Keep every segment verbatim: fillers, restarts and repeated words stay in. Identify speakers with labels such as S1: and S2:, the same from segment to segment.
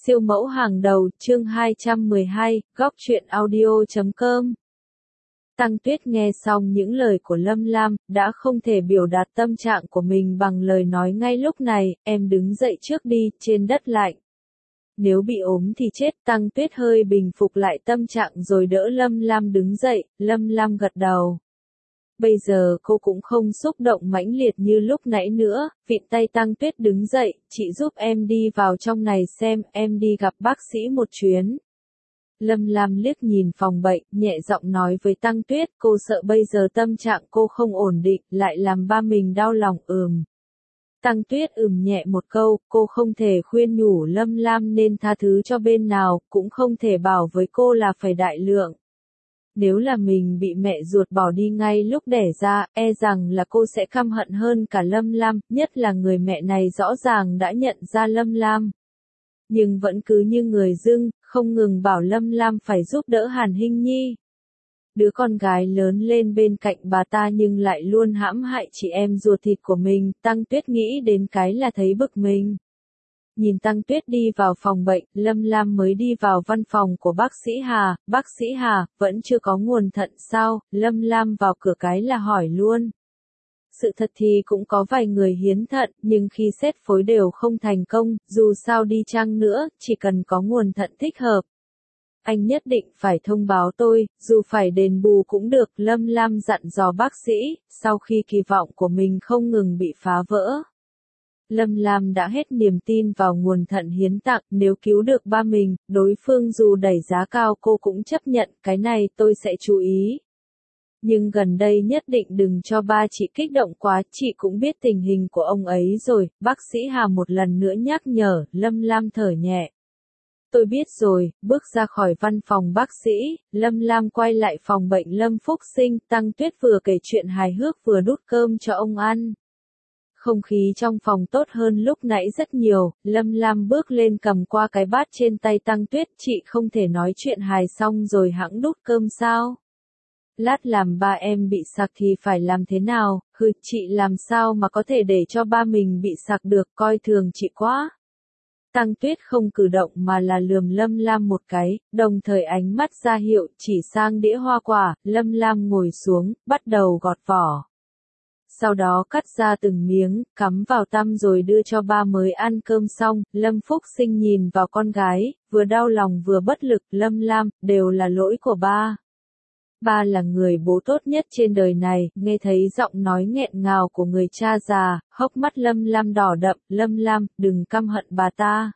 S1: Siêu mẫu hàng đầu, chương hai trăm mười hai, góc truyện audio chấm com. Tăng Tuyết nghe xong những lời của Lâm Lam, đã không thể biểu đạt tâm trạng của mình bằng lời nói ngay lúc này, em đứng dậy trước đi, trên đất lạnh. Nếu bị ốm thì chết. Tăng Tuyết hơi bình phục lại tâm trạng rồi đỡ Lâm Lam đứng dậy. Lâm Lam gật đầu. Bây giờ cô cũng không xúc động mãnh liệt như lúc nãy nữa, vịn tay Tăng Tuyết đứng dậy, chị giúp em đi vào trong này xem, em đi gặp bác sĩ một chuyến. Lâm Lam liếc nhìn phòng bệnh, nhẹ giọng nói với Tăng Tuyết, cô sợ bây giờ tâm trạng cô không ổn định, lại làm ba mình đau lòng. Ừm. Tăng Tuyết ừm nhẹ một câu, cô không thể khuyên nhủ Lâm Lam nên tha thứ cho bên nào, cũng không thể bảo với cô là phải đại lượng. Nếu là mình bị mẹ ruột bỏ đi ngay lúc đẻ ra, e rằng là cô sẽ căm hận hơn cả Lâm Lam, nhất là người mẹ này rõ ràng đã nhận ra Lâm Lam. Nhưng vẫn cứ như người dưng, không ngừng bảo Lâm Lam phải giúp đỡ Hàn Hinh Nhi. Đứa con gái lớn lên bên cạnh bà ta nhưng lại luôn hãm hại chị em ruột thịt của mình, Tăng Tuyết nghĩ đến cái là thấy bực mình. Nhìn Tăng Tuyết đi vào phòng bệnh, Lâm Lam mới đi vào văn phòng của bác sĩ Hà. Bác sĩ Hà, vẫn chưa có nguồn thận sao? Lâm Lam vào cửa cái là hỏi luôn. Sự thật thì cũng có vài người hiến thận, nhưng khi xét phối đều không thành công, dù sao đi chăng nữa, chỉ cần có nguồn thận thích hợp. Anh nhất định phải thông báo tôi, dù phải đền bù cũng được. Lâm Lam dặn dò bác sĩ, sau khi kỳ vọng của mình không ngừng bị phá vỡ. Lâm Lam đã hết niềm tin vào nguồn thận hiến tặng, nếu cứu được ba mình, đối phương dù đẩy giá cao cô cũng chấp nhận, cái này tôi sẽ chú ý. Nhưng gần đây nhất định đừng cho ba chị kích động quá, chị cũng biết tình hình của ông ấy rồi. Bác sĩ Hà một lần nữa nhắc nhở. Lâm Lam thở nhẹ. Tôi biết rồi. Bước ra khỏi văn phòng bác sĩ, Lâm Lam quay lại phòng bệnh Lâm Phúc Sinh. Tăng Tuyết vừa kể chuyện hài hước vừa đút cơm cho ông ăn. Không khí trong phòng tốt hơn lúc nãy rất nhiều. Lâm Lam bước lên cầm qua cái bát trên tay Tăng Tuyết. Chị không thể nói chuyện hài xong rồi hẵng đút cơm sao? Lát làm ba em bị sặc thì phải làm thế nào? Hừ, chị làm sao mà có thể để cho ba mình bị sặc được, coi thường chị quá. Tăng Tuyết không cử động mà là lườm Lâm Lam một cái, đồng thời ánh mắt ra hiệu chỉ sang đĩa hoa quả. Lâm Lam ngồi xuống, bắt đầu gọt vỏ. Sau đó cắt ra từng miếng, cắm vào tăm rồi đưa cho ba mới ăn cơm xong. Lâm Phúc Sinh nhìn vào con gái, vừa đau lòng vừa bất lực. Lâm Lam, đều là lỗi của ba. Ba là người bố tốt nhất trên đời này. Nghe thấy giọng nói nghẹn ngào của người cha già, hốc mắt Lâm Lam đỏ đậm. Lâm Lam, đừng căm hận bà ta.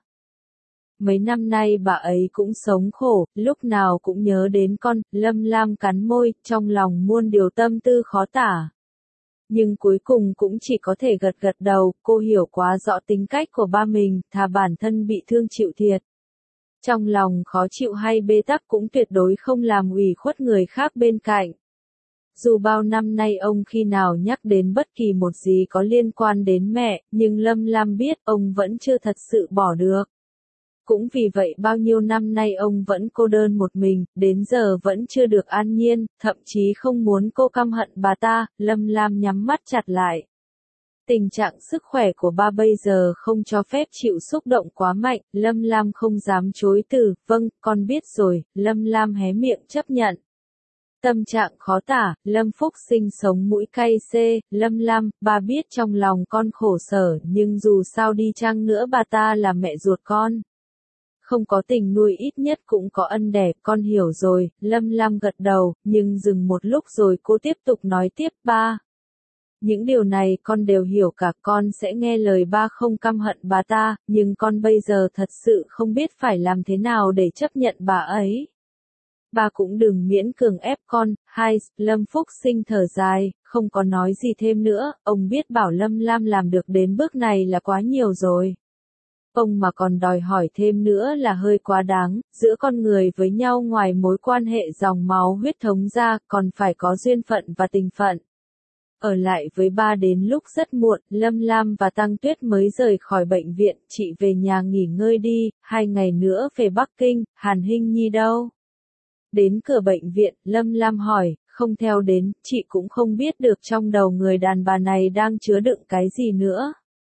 S1: Mấy năm nay bà ấy cũng sống khổ, lúc nào cũng nhớ đến con. Lâm Lam cắn môi, trong lòng muôn điều tâm tư khó tả. Nhưng cuối cùng cũng chỉ có thể gật gật đầu. Cô hiểu quá rõ tính cách của ba mình, thà bản thân bị thương chịu thiệt. Trong lòng khó chịu hay bế tắc cũng tuyệt đối không làm ủy khuất người khác bên cạnh. Dù bao năm nay ông khi nào nhắc đến bất kỳ một gì có liên quan đến mẹ, nhưng Lâm Lam biết ông vẫn chưa thật sự bỏ được. Cũng vì vậy bao nhiêu năm nay ông vẫn cô đơn một mình, đến giờ vẫn chưa được an nhiên, thậm chí không muốn cô căm hận bà ta. Lâm Lam nhắm mắt chặt lại. Tình trạng sức khỏe của ba bây giờ không cho phép chịu xúc động quá mạnh. Lâm Lam không dám chối từ. Vâng, con biết rồi. Lâm Lam hé miệng chấp nhận. Tâm trạng khó tả. Lâm Phúc Sinh sống mũi cay xê. Lâm Lam, ba biết trong lòng con khổ sở, nhưng dù sao đi chăng nữa bà ta là mẹ ruột con. Không có tình nuôi ít nhất cũng có ân đẻ, con hiểu rồi. Lâm Lam gật đầu, nhưng dừng một lúc rồi cô tiếp tục nói tiếp. Ba. Những điều này con đều hiểu cả, con sẽ nghe lời ba không căm hận bà ta, nhưng con bây giờ thật sự không biết phải làm thế nào để chấp nhận bà ấy. Ba cũng đừng miễn cường ép con. Hai, Lâm Phúc Sinh thở dài, không có nói gì thêm nữa, ông biết bảo Lâm Lam làm được đến bước này là quá nhiều rồi. Ông mà còn đòi hỏi thêm nữa là hơi quá đáng. Giữa con người với nhau ngoài mối quan hệ dòng máu huyết thống ra, còn phải có duyên phận và tình phận. Ở lại với ba đến lúc rất muộn, Lâm Lam và Tăng Tuyết mới rời khỏi bệnh viện. Chị về nhà nghỉ ngơi đi, hai ngày nữa về Bắc Kinh. Hàn Hinh Nhi đâu? Đến cửa bệnh viện, Lâm Lam hỏi. Không theo đến, chị cũng không biết được trong đầu người đàn bà này đang chứa đựng cái gì nữa.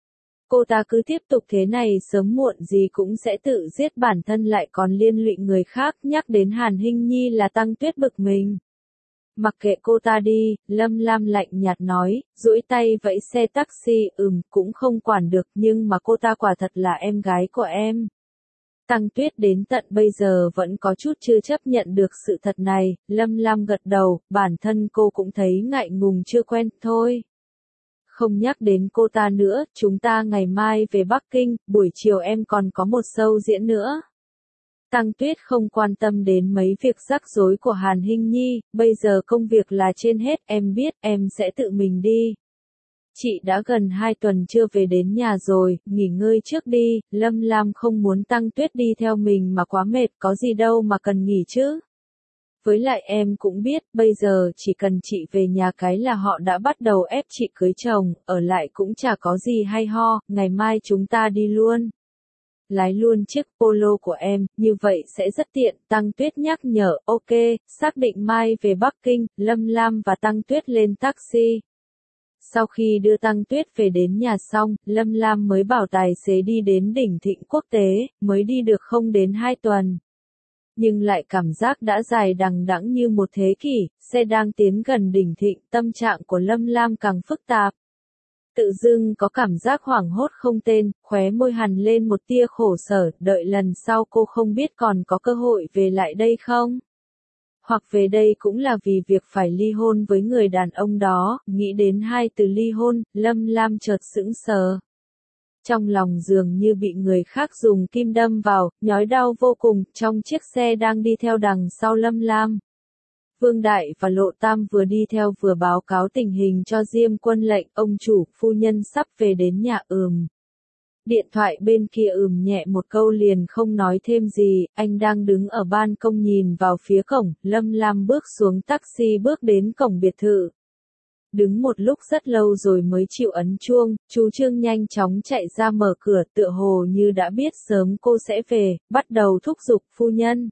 S1: Cô ta cứ tiếp tục thế này sớm muộn gì cũng sẽ tự giết bản thân lại còn liên lụy người khác. Nhắc đến Hàn Hinh Nhi là Tăng Tuyết bực mình. Mặc kệ cô ta đi, Lâm Lam lạnh nhạt nói, duỗi tay vẫy xe taxi, ừm, cũng không quản được nhưng mà cô ta quả thật là em gái của em. Tăng Tuyết đến tận bây giờ vẫn có chút chưa chấp nhận được sự thật này, Lâm Lam gật đầu, bản thân cô cũng thấy ngại ngùng chưa quen, thôi. Không nhắc đến cô ta nữa, chúng ta ngày mai về Bắc Kinh, buổi chiều em còn có một show diễn nữa. Tăng Tuyết không quan tâm đến mấy việc rắc rối của Hàn Hinh Nhi, bây giờ công việc là trên hết, em biết, em sẽ tự mình đi. Chị đã gần hai tuần chưa về đến nhà rồi, nghỉ ngơi trước đi, Lâm Lam không muốn Tăng Tuyết đi theo mình mà quá mệt, có gì đâu mà cần nghỉ chứ. Với lại em cũng biết, bây giờ chỉ cần chị về nhà cái là họ đã bắt đầu ép chị cưới chồng, ở lại cũng chả có gì hay ho, ngày mai chúng ta đi luôn. Lái luôn chiếc Polo của em, như vậy sẽ rất tiện, Tăng Tuyết nhắc nhở, ok, xác định mai về Bắc Kinh, Lâm Lam và Tăng Tuyết lên taxi. Sau khi đưa Tăng Tuyết về đến nhà xong, Lâm Lam mới bảo tài xế đi đến đỉnh Thịnh Quốc tế, mới đi được không đến hai tuần. Nhưng lại cảm giác đã dài đằng đẵng như một thế kỷ, xe đang tiến gần đỉnh Thịnh, tâm trạng của Lâm Lam càng phức tạp. Tự dưng có cảm giác hoảng hốt không tên, khóe môi hằn lên một tia khổ sở, đợi lần sau cô không biết còn có cơ hội về lại đây không? Hoặc về đây cũng là vì việc phải ly hôn với người đàn ông đó, nghĩ đến hai từ ly hôn, Lâm Lam chợt sững sờ. Trong lòng dường như bị người khác dùng kim đâm vào, nhói đau vô cùng, trong chiếc xe đang đi theo đằng sau Lâm Lam. Vương Đại và Lộ Tam vừa đi theo vừa báo cáo tình hình cho Diêm Quân lệnh, ông chủ, phu nhân sắp về đến nhà ừm. Điện thoại bên kia ừm nhẹ một câu liền không nói thêm gì, anh đang đứng ở ban công nhìn vào phía cổng, Lâm Lam bước xuống taxi bước đến cổng biệt thự. Đứng một lúc rất lâu rồi mới chịu ấn chuông, chú Trương nhanh chóng chạy ra mở cửa tựa hồ như đã biết sớm cô sẽ về, bắt đầu thúc giục phu nhân.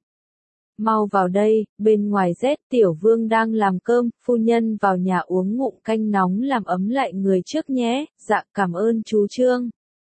S1: Mau vào đây, bên ngoài rét tiểu vương đang làm cơm, phu nhân vào nhà uống ngụm canh nóng làm ấm lại người trước nhé, dạ cảm ơn chú Trương.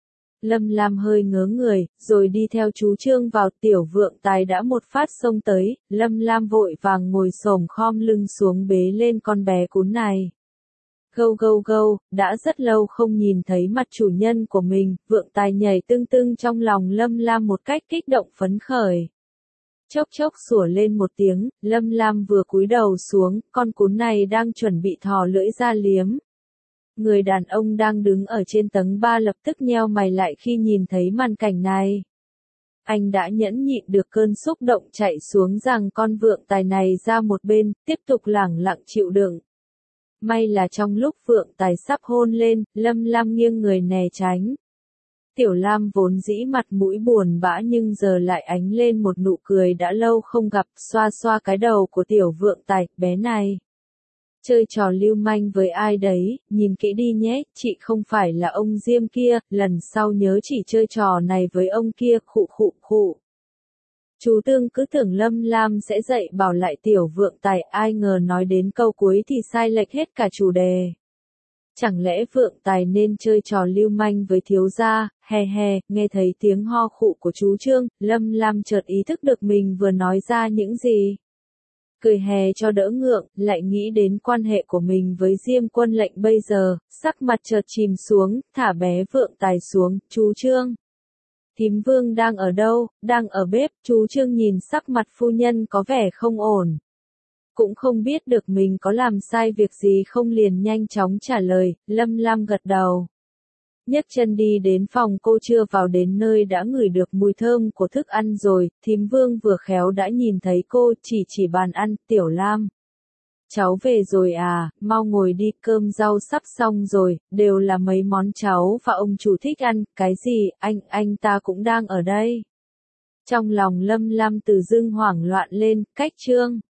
S1: Lâm Lam hơi ngớ người, rồi đi theo chú Trương vào, tiểu vượng tài đã một phát xông tới, Lâm Lam vội vàng ngồi xổm khom lưng xuống bế lên con bé cún này. Gâu gâu gâu, đã rất lâu không nhìn thấy mặt chủ nhân của mình, vượng tài nhảy tưng tưng trong lòng Lâm Lam một cách kích động phấn khởi. Chốc chốc sủa lên một tiếng, Lâm Lam vừa cúi đầu xuống, con cún này đang chuẩn bị thò lưỡi ra liếm. Người đàn ông đang đứng ở trên tầng ba lập tức nheo mày lại khi nhìn thấy màn cảnh này. Anh đã nhẫn nhịn được cơn xúc động chạy xuống rằng con vượng tài này ra một bên, tiếp tục lẳng lặng chịu đựng. May là trong lúc vượng tài sắp hôn lên, Lâm Lam nghiêng người né tránh. Tiểu Lam vốn dĩ mặt mũi buồn bã nhưng giờ lại ánh lên một nụ cười đã lâu không gặp, xoa xoa cái đầu của tiểu vượng tài, bé này. Chơi trò lưu manh với ai đấy, nhìn kỹ đi nhé, chị không phải là ông Diêm kia, lần sau nhớ chỉ chơi trò này với ông kia, khụ khụ khụ. Chú Tương cứ tưởng Lâm Lam sẽ dạy bảo lại tiểu vượng tài, ai ngờ nói đến câu cuối thì sai lệch hết cả chủ đề. Chẳng lẽ vượng tài nên chơi trò lưu manh với thiếu gia, hè hè, nghe thấy tiếng ho khụ của chú Trương, Lâm Lam chợt ý thức được mình vừa nói ra những gì. Cười hè cho đỡ ngượng, lại nghĩ đến quan hệ của mình với Diêm Quân lệnh bây giờ, sắc mặt chợt chìm xuống, thả bé vượng tài xuống, chú Trương. Thím Vương đang ở đâu, đang ở bếp, chú Trương nhìn sắc mặt phu nhân có vẻ không ổn. Cũng không biết được mình có làm sai việc gì không liền nhanh chóng trả lời, Lâm Lam gật đầu. Nhấc chân đi đến phòng cô chưa vào đến nơi đã ngửi được mùi thơm của thức ăn rồi, thím Vương vừa khéo đã nhìn thấy cô, chỉ chỉ bàn ăn, Tiểu Lam. Cháu về rồi à, mau ngồi đi, cơm rau sắp xong rồi, đều là mấy món cháu và ông chủ thích ăn, cái gì, anh, anh ta cũng đang ở đây. Trong lòng Lâm Lam từ dưng hoảng loạn lên, cách Trương.